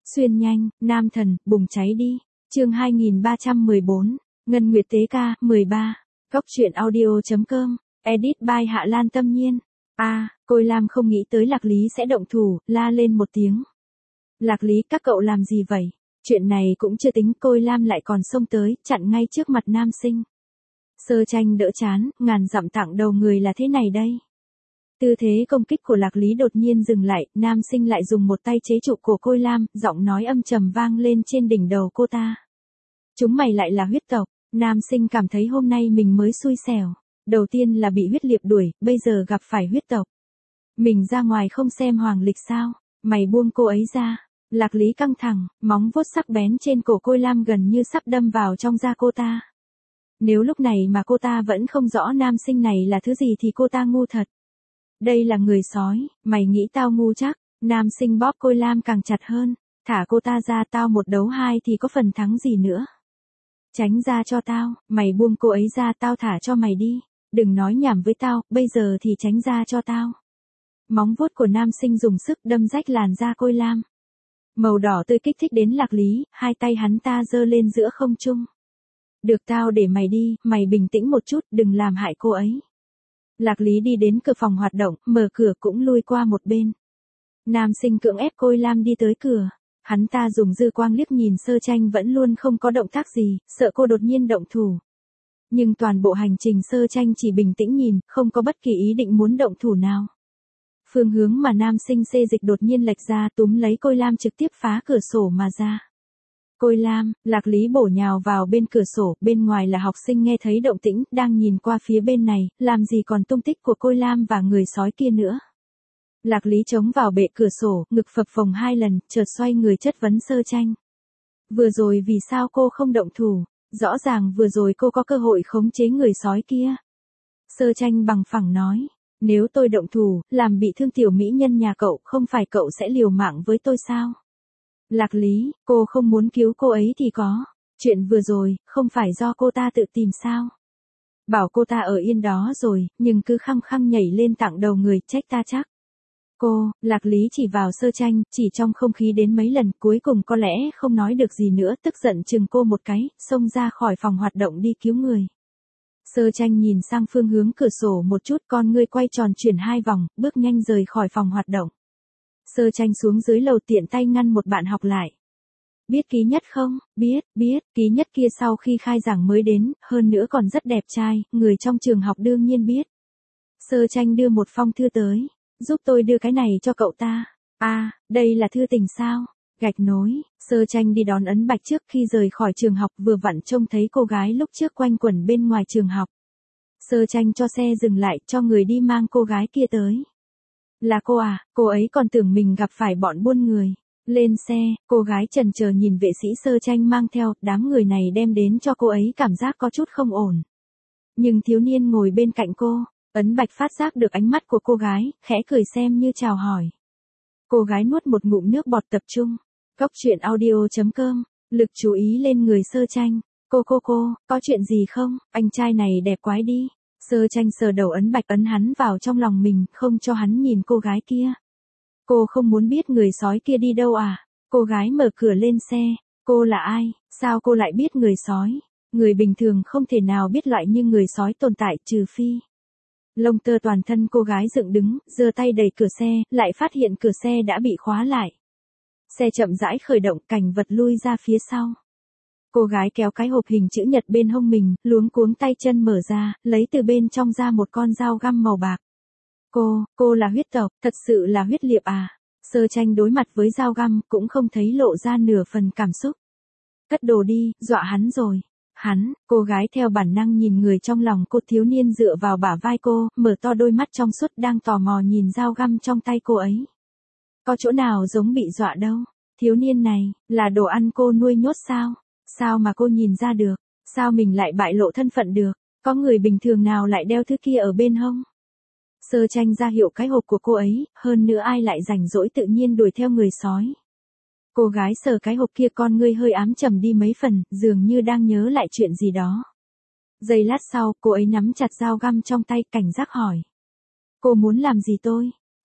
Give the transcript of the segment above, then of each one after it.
Xuyên nhanh, nam thần, bùng cháy đi. Chương 2314, Ngân Nguyệt tế ca, 13. Góc truyện audio.com, edit by Hạ Lan Tâm Nhiên. Côi Lam không nghĩ tới Lạc Lý sẽ động thủ, la lên một tiếng. Lạc Lý, các cậu làm gì vậy? Chuyện này cũng chưa tính, Côi Lam lại còn xông tới, chặn ngay trước mặt nam sinh. Sơ Tranh đỡ chán, ngàn dặm tặng đầu người là thế này đây. Tư thế công kích của Lạc Lý đột nhiên dừng lại, nam sinh lại dùng một tay chế trụ cổ Côi Lam, giọng nói âm trầm vang lên trên đỉnh đầu cô ta. Chúng mày lại là huyết tộc. Nam sinh cảm thấy hôm nay mình mới xui xẻo. Đầu tiên là bị huyết liệp đuổi, bây giờ gặp phải huyết tộc. Mình ra ngoài không xem hoàng lịch sao? Mày buông cô ấy ra. Lạc Lý căng thẳng, móng vuốt sắc bén trên cổ Côi Lam gần như sắp đâm vào trong da cô ta. Nếu lúc này mà cô ta vẫn không rõ nam sinh này là thứ gì thì cô ta ngu thật. Đây là người sói, mày nghĩ tao ngu chắc? Nam sinh bóp Côi Lam càng chặt hơn. Thả cô ta ra, tao 1 đấu 2 thì có phần thắng gì nữa. Tránh ra cho tao, mày buông cô ấy ra, tao thả cho mày đi. Đừng nói nhảm với tao, bây giờ thì tránh ra cho tao. Móng vuốt của nam sinh dùng sức đâm rách làn da Côi Lam. Màu đỏ tươi kích thích đến Lạc Lý, hai tay hắn ta giơ lên giữa không trung. Được, tao để mày đi, mày bình tĩnh một chút, đừng làm hại cô ấy. Lạc Lý đi đến cửa phòng hoạt động, mở cửa cũng lui qua một bên. Nam sinh cưỡng ép Côi Lam đi tới cửa. Hắn ta dùng dư quang liếc nhìn Sơ Tranh vẫn luôn không có động tác gì, sợ cô đột nhiên động thủ. Nhưng toàn bộ hành trình Sơ Tranh chỉ bình tĩnh nhìn, không có bất kỳ ý định muốn động thủ nào. Phương hướng mà nam sinh xê dịch đột nhiên lệch ra, túm lấy Côi Lam trực tiếp phá cửa sổ mà ra. Côi Lam, Lạc Lý bổ nhào vào bên cửa sổ, bên ngoài là học sinh nghe thấy động tĩnh, đang nhìn qua phía bên này, làm gì còn tung tích của Côi Lam và người sói kia nữa. Lạc Lý chống vào bệ cửa sổ, ngực phập phồng 2 lần, chợt xoay người chất vấn Sơ Tranh. Vừa rồi vì sao cô không động thủ? Rõ ràng vừa rồi cô có cơ hội khống chế người sói kia. Sơ Tranh bằng phẳng nói, nếu tôi động thủ, làm bị thương tiểu mỹ nhân nhà cậu, không phải cậu sẽ liều mạng với tôi sao? Lạc Lý, cô không muốn cứu cô ấy thì có. Chuyện vừa rồi, không phải do cô ta tự tìm sao? Bảo cô ta ở yên đó rồi, nhưng cứ khăng khăng nhảy lên tặng đầu người, trách ta chắc. Cô, Lạc Lý chỉ vào Sơ Tranh, chỉ trong không khí đến mấy lần, cuối cùng có lẽ không nói được gì nữa, tức giận chừng cô một cái, xông ra khỏi phòng hoạt động đi cứu người. Sơ Tranh nhìn sang phương hướng cửa sổ một chút, con ngươi quay tròn chuyển 2 vòng, bước nhanh rời khỏi phòng hoạt động. Sơ Tranh xuống dưới lầu tiện tay ngăn một bạn học lại. Biết Ký Nhất không? Biết, Ký Nhất kia sau khi khai giảng mới đến, hơn nữa còn rất đẹp trai, người trong trường học đương nhiên biết. Sơ Tranh đưa một phong thư tới. Giúp tôi đưa cái này cho cậu ta. Đây là thư tình sao? Gạch nối, Sơ Tranh đi đón Ấn Bạch trước khi rời khỏi trường học, vừa vặn trông thấy cô gái lúc trước quanh quẩn bên ngoài trường học. Sơ Tranh cho xe dừng lại, cho người đi mang cô gái kia tới. Là cô à? Cô ấy còn tưởng mình gặp phải bọn buôn người. Lên xe, cô gái chần chờ nhìn vệ sĩ Sơ Tranh mang theo, đám người này đem đến cho cô ấy cảm giác có chút không ổn. Nhưng thiếu niên ngồi bên cạnh cô, Ấn Bạch phát giác được ánh mắt của cô gái, khẽ cười xem như chào hỏi. Cô gái nuốt một ngụm nước bọt tập trung. Góc truyện audio.com, lực chú ý lên người Sơ Tranh. Cô, có chuyện gì không? Anh trai này đẹp quái đi. Sơ Tranh sờ đầu Ấn Bạch, ấn hắn vào trong lòng mình, không cho hắn nhìn cô gái kia. Cô không muốn biết người sói kia đi đâu à? Cô gái mở cửa lên xe. Cô là ai? Sao cô lại biết người sói? Người bình thường không thể nào biết loại như người sói tồn tại, trừ phi. Lông tơ toàn thân cô gái dựng đứng, giơ tay đẩy cửa xe, lại phát hiện cửa xe đã bị khóa lại. Xe chậm rãi khởi động, cảnh vật lui ra phía sau. Cô gái kéo cái hộp hình chữ nhật bên hông mình, luống cuống tay chân mở ra, lấy từ bên trong ra một con dao găm màu bạc. Cô là huyết tộc, thật sự là huyết liệp à? Sơ Tranh đối mặt với dao găm, cũng không thấy lộ ra nửa phần cảm xúc. Cất đồ đi, dọa hắn rồi. Cô gái theo bản năng nhìn người trong lòng cô, thiếu niên dựa vào bả vai cô, mở to đôi mắt trong suốt đang tò mò nhìn dao găm trong tay cô ấy. Có chỗ nào giống bị dọa đâu? Thiếu niên này, là đồ ăn cô nuôi nhốt sao? Sao mà cô nhìn ra được? Sao mình lại bại lộ thân phận được? Có người bình thường nào lại đeo thứ kia ở bên hông? Sơ Tranh ra hiệu cái hộp của cô ấy, hơn nữa ai lại rảnh rỗi tự nhiên đuổi theo người sói. Cô gái sờ cái hộp kia, con ngươi hơi ám trầm đi mấy phần, dường như đang nhớ lại chuyện gì đó. Giây lát sau, cô ấy nắm chặt dao găm trong tay, cảnh giác hỏi. Cô muốn làm gì tôi?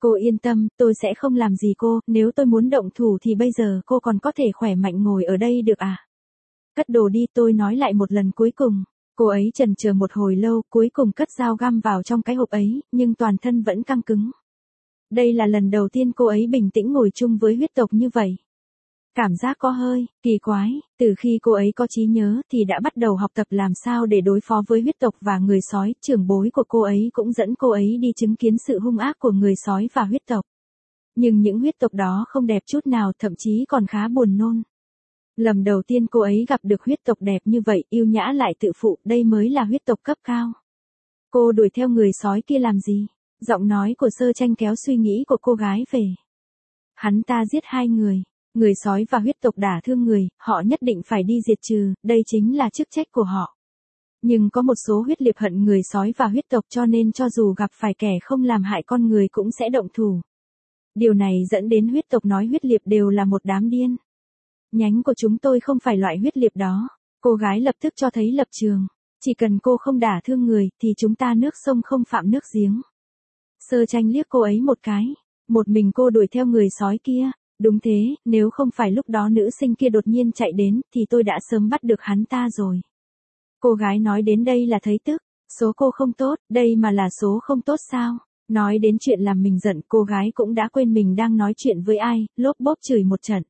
Cô yên tâm, tôi sẽ không làm gì cô, nếu tôi muốn động thủ thì bây giờ cô còn có thể khỏe mạnh ngồi ở đây được à? Cất đồ đi, tôi nói lại một lần cuối cùng. Cô ấy chần chờ một hồi lâu, cuối cùng cất dao găm vào trong cái hộp ấy, nhưng toàn thân vẫn căng cứng. Đây là lần đầu tiên cô ấy bình tĩnh ngồi chung với huyết tộc như vậy. Cảm giác có hơi kỳ quái, từ khi cô ấy có trí nhớ thì đã bắt đầu học tập làm sao để đối phó với huyết tộc và người sói, trưởng bối của cô ấy cũng dẫn cô ấy đi chứng kiến sự hung ác của người sói và huyết tộc. Nhưng những huyết tộc đó không đẹp chút nào, thậm chí còn khá buồn nôn. Lần đầu tiên cô ấy gặp được huyết tộc đẹp như vậy, yêu nhã lại tự phụ, đây mới là huyết tộc cấp cao. Cô đuổi theo người sói kia làm gì? Giọng nói của Sơ Tranh kéo suy nghĩ của cô gái về. Hắn ta giết 2 người sói và huyết tộc đả thương người, họ nhất định phải đi diệt trừ, đây chính là chức trách của họ. Nhưng có một số huyết liệt hận người sói và huyết tộc cho nên cho dù gặp phải kẻ không làm hại con người cũng sẽ động thủ. Điều này dẫn đến huyết tộc nói huyết liệt đều là một đám điên. Nhánh của chúng tôi không phải loại huyết liệt đó. Cô gái lập tức cho thấy lập trường. Chỉ cần cô không đả thương người thì chúng ta nước sông không phạm nước giếng. Sơ Tranh liếc cô ấy một cái. Một mình cô đuổi theo người sói kia. Đúng thế, nếu không phải lúc đó nữ sinh kia đột nhiên chạy đến thì tôi đã sớm bắt được hắn ta rồi. Cô gái nói đến đây là thấy tức. Số cô không tốt, đây mà là số không tốt sao? Nói đến chuyện làm mình giận, cô gái cũng đã quên mình đang nói chuyện với ai, lốp bốp chửi một trận.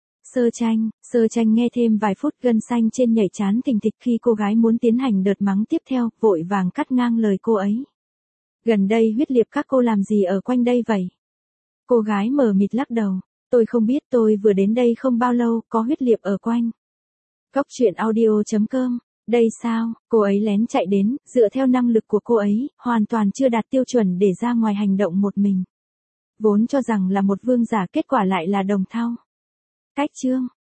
Sơ Tranh nghe thêm vài phút, gân xanh trên nhảy trán thình thịch khi cô gái muốn tiến hành đợt mắng tiếp theo, vội vàng cắt ngang lời cô ấy. Gần đây huyết liệt các cô làm gì ở quanh đây vậy? Cô gái mờ mịt lắc đầu. Tôi không biết, tôi vừa đến đây không bao lâu, có huyết liệt ở quanh. Cóc truyện audio.com. Đây sao? Cô ấy lén chạy đến, dựa theo năng lực của cô ấy, hoàn toàn chưa đạt tiêu chuẩn để ra ngoài hành động một mình. Vốn cho rằng là một vương giả, kết quả lại là đồng thau. Cách chương